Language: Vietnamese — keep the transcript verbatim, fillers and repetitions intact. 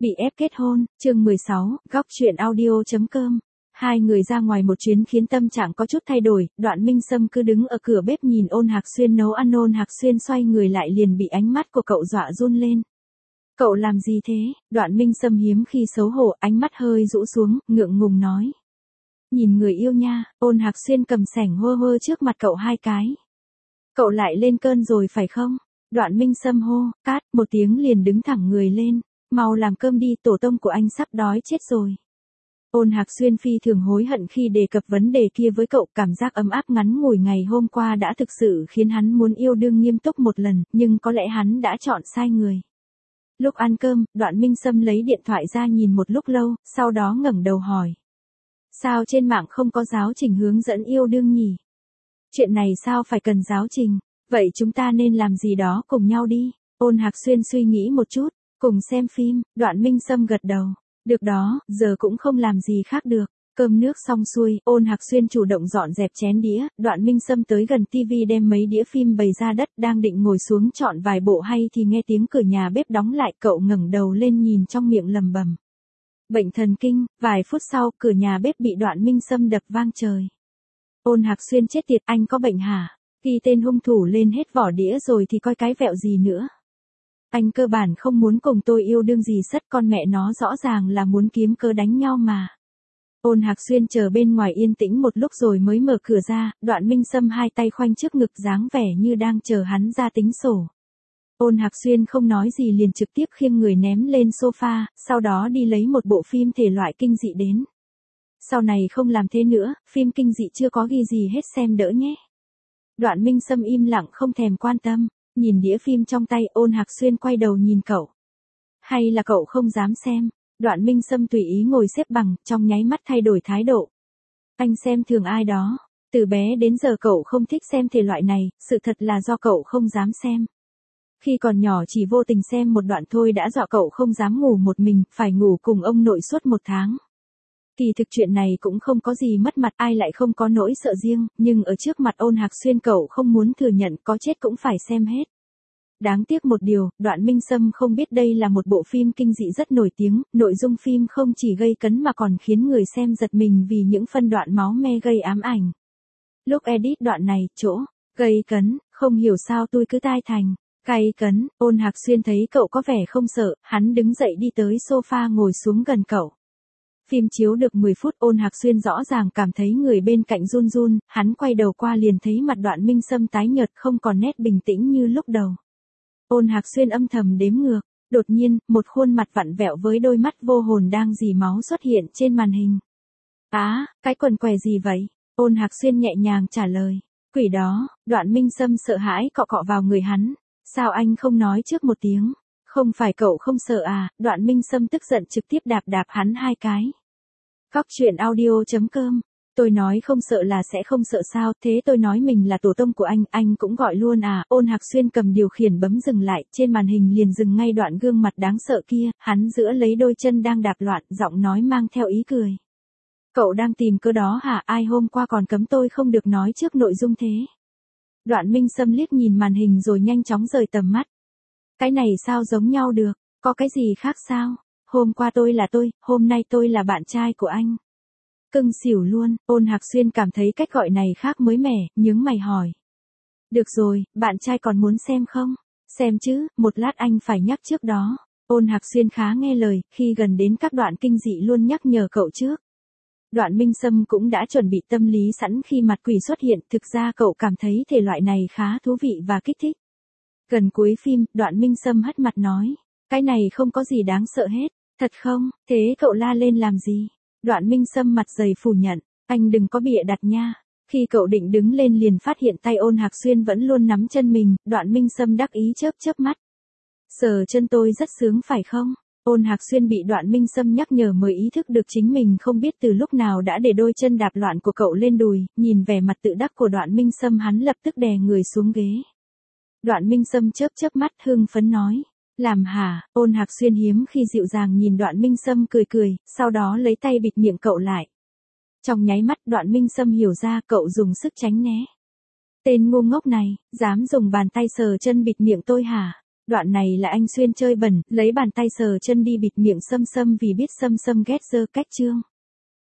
Bị ép kết hôn, chương mười sáu, góc truyện audio.com. Hai người ra ngoài một chuyến khiến tâm trạng có chút thay đổi, Đoạn Minh Sâm cứ đứng ở cửa bếp nhìn Ôn Hạc Xuyên nấu ăn. Ôn Hạc Xuyên xoay người lại liền bị ánh mắt của cậu dọa run lên. Cậu làm gì thế? Đoạn Minh Sâm hiếm khi xấu hổ, ánh mắt hơi rũ xuống, ngượng ngùng nói. Nhìn người yêu nha. Ôn Hạc Xuyên cầm sảnh hơ hơ trước mặt cậu hai cái. Cậu lại lên cơn rồi phải không? Đoạn Minh Sâm hô, cát, một tiếng liền đứng thẳng người lên. Mau làm cơm đi, tổ tông của anh sắp đói chết rồi. Ôn Hạc Xuyên phi thường hối hận khi đề cập vấn đề kia với cậu, cảm giác ấm áp ngắn ngủi ngày hôm qua đã thực sự khiến hắn muốn yêu đương nghiêm túc một lần, nhưng có lẽ hắn đã chọn sai người. Lúc ăn cơm, Đoạn Minh Sâm lấy điện thoại ra nhìn một lúc lâu, sau đó ngẩng đầu hỏi. Sao trên mạng không có giáo trình hướng dẫn yêu đương nhỉ? Chuyện này sao phải cần giáo trình? Vậy chúng ta nên làm gì đó cùng nhau đi. Ôn Hạc Xuyên suy nghĩ một chút. Cùng xem phim. Đoạn Minh Sâm gật đầu. Được đó, giờ cũng không làm gì khác được. Cơm nước xong xuôi, Ôn Hạc Xuyên chủ động dọn dẹp chén đĩa. Đoạn Minh Sâm tới gần tivi đem mấy đĩa phim bày ra đất, đang định ngồi xuống chọn vài bộ hay thì nghe tiếng cửa nhà bếp đóng lại. Cậu ngẩng đầu lên nhìn trong miệng lầm bầm. Bệnh thần kinh. Vài phút sau, cửa nhà bếp bị Đoạn Minh Sâm đập vang trời. Ôn Hạc Xuyên chết tiệt, anh có bệnh hả? Khi tên hung thủ lên hết vỏ đĩa rồi thì coi cái vẹo gì nữa. Anh cơ bản không muốn cùng tôi yêu đương gì, sất con mẹ nó, rõ ràng là muốn kiếm cớ đánh nhau mà. Ôn Hạc Xuyên chờ bên ngoài yên tĩnh một lúc rồi mới mở cửa ra. Đoạn Minh Sâm hai tay khoanh trước ngực dáng vẻ như đang chờ hắn ra tính sổ. Ôn Hạc Xuyên không nói gì liền trực tiếp khiêng người ném lên sofa, sau đó đi lấy một bộ phim thể loại kinh dị đến. Sau này không làm thế nữa, phim kinh dị chưa có ghi gì hết, xem đỡ nhé. Đoạn Minh Sâm im lặng không thèm quan tâm, nhìn đĩa phim trong tay. Ôn Hạc Xuyên quay đầu nhìn cậu. Hay là cậu không dám xem? Đoạn Minh Sâm tùy ý ngồi xếp bằng, trong nháy mắt thay đổi thái độ. Anh xem thường ai đó? Từ bé đến giờ cậu không thích xem thể loại này, sự thật là do cậu không dám xem. Khi còn nhỏ chỉ vô tình xem một đoạn thôi đã dọa cậu không dám ngủ một mình, phải ngủ cùng ông nội suốt một tháng. Kỳ thực chuyện này cũng không có gì mất mặt, ai lại không có nỗi sợ riêng, nhưng ở trước mặt Ôn Hạc Xuyên cậu không muốn thừa nhận, có chết cũng phải xem hết. Đáng tiếc một điều, Đoạn Minh Sâm không biết đây là một bộ phim kinh dị rất nổi tiếng, nội dung phim không chỉ gây cấn mà còn khiến người xem giật mình vì những phân đoạn máu me gây ám ảnh. Lúc edit đoạn này, chỗ gây cấn, không hiểu sao tôi cứ tai thành cay cấn. Ôn Hạc Xuyên thấy cậu có vẻ không sợ, hắn đứng dậy đi tới sofa ngồi xuống gần cậu. Phim chiếu được mười phút, Ôn Hạc Xuyên rõ ràng cảm thấy người bên cạnh run run, hắn quay đầu qua liền thấy mặt Đoạn Minh Sâm tái nhợt, không còn nét bình tĩnh như lúc đầu. Ôn Hạc Xuyên âm thầm đếm ngược, đột nhiên, một khuôn mặt vặn vẹo với đôi mắt vô hồn đang rỉ máu xuất hiện trên màn hình. Á, à, cái quần què gì vậy? Ôn Hạc Xuyên nhẹ nhàng trả lời, quỷ đó. Đoạn Minh Sâm sợ hãi cọ cọ vào người hắn. Sao anh không nói trước một tiếng? Không phải cậu không sợ à? Đoạn Minh Sâm tức giận trực tiếp đạp đạp hắn hai cái. Góc truyện audio.com. Tôi nói không sợ là sẽ không sợ sao? Thế tôi nói mình là tổ tông của anh, anh cũng gọi luôn à? Ôn Hạc Xuyên cầm điều khiển bấm dừng lại, trên màn hình liền dừng ngay đoạn gương mặt đáng sợ kia, hắn giữa lấy đôi chân đang đạp loạn, giọng nói mang theo ý cười. Cậu đang tìm cơ đó hả? Ai hôm qua còn cấm tôi không được nói trước nội dung thế? Đoạn Minh Sâm liếc nhìn màn hình rồi nhanh chóng rời tầm mắt. Cái này sao giống nhau được? Có cái gì khác sao? Hôm qua tôi là tôi, hôm nay tôi là bạn trai của anh. Cưng xỉu luôn. Ôn Hạc Xuyên cảm thấy cách gọi này khác mới mẻ, nhướng mày hỏi. Được rồi, bạn trai còn muốn xem không? Xem chứ, một lát anh phải nhắc trước đó. Ôn Hạc Xuyên khá nghe lời, khi gần đến các đoạn kinh dị luôn nhắc nhở cậu trước. Đoạn Minh Sâm cũng đã chuẩn bị tâm lý sẵn khi mặt quỷ xuất hiện, thực ra cậu cảm thấy thể loại này khá thú vị và kích thích. Gần cuối phim, Đoạn Minh Sâm hất mặt nói, cái này không có gì đáng sợ hết, thật không? Thế cậu la lên làm gì? Đoạn Minh Sâm mặt dày phủ nhận, anh đừng có bịa đặt nha. Khi cậu định đứng lên liền phát hiện tay Ôn Hạc Xuyên vẫn luôn nắm chân mình. Đoạn Minh Sâm đắc ý chớp chớp mắt. Sờ chân tôi rất sướng phải không? Ôn Hạc Xuyên bị Đoạn Minh Sâm nhắc nhở mới ý thức được chính mình không biết từ lúc nào đã để đôi chân đạp loạn của cậu lên đùi. Nhìn vẻ mặt tự đắc của Đoạn Minh Sâm, hắn lập tức đè người xuống ghế. Đoạn Minh Sâm chớp chớp mắt hưng phấn nói. Làm hả? Ôn Hạc Xuyên hiếm khi dịu dàng nhìn Đoạn Minh Sâm cười cười, sau đó lấy tay bịt miệng cậu lại. Trong nháy mắt Đoạn Minh Sâm hiểu ra, cậu dùng sức tránh né. Tên ngu ngốc này, dám dùng bàn tay sờ chân bịt miệng tôi hả? Đoạn này là anh Xuyên chơi bẩn, lấy bàn tay sờ chân đi bịt miệng Sâm Sâm vì biết Sâm Sâm ghét dơ cách Trương.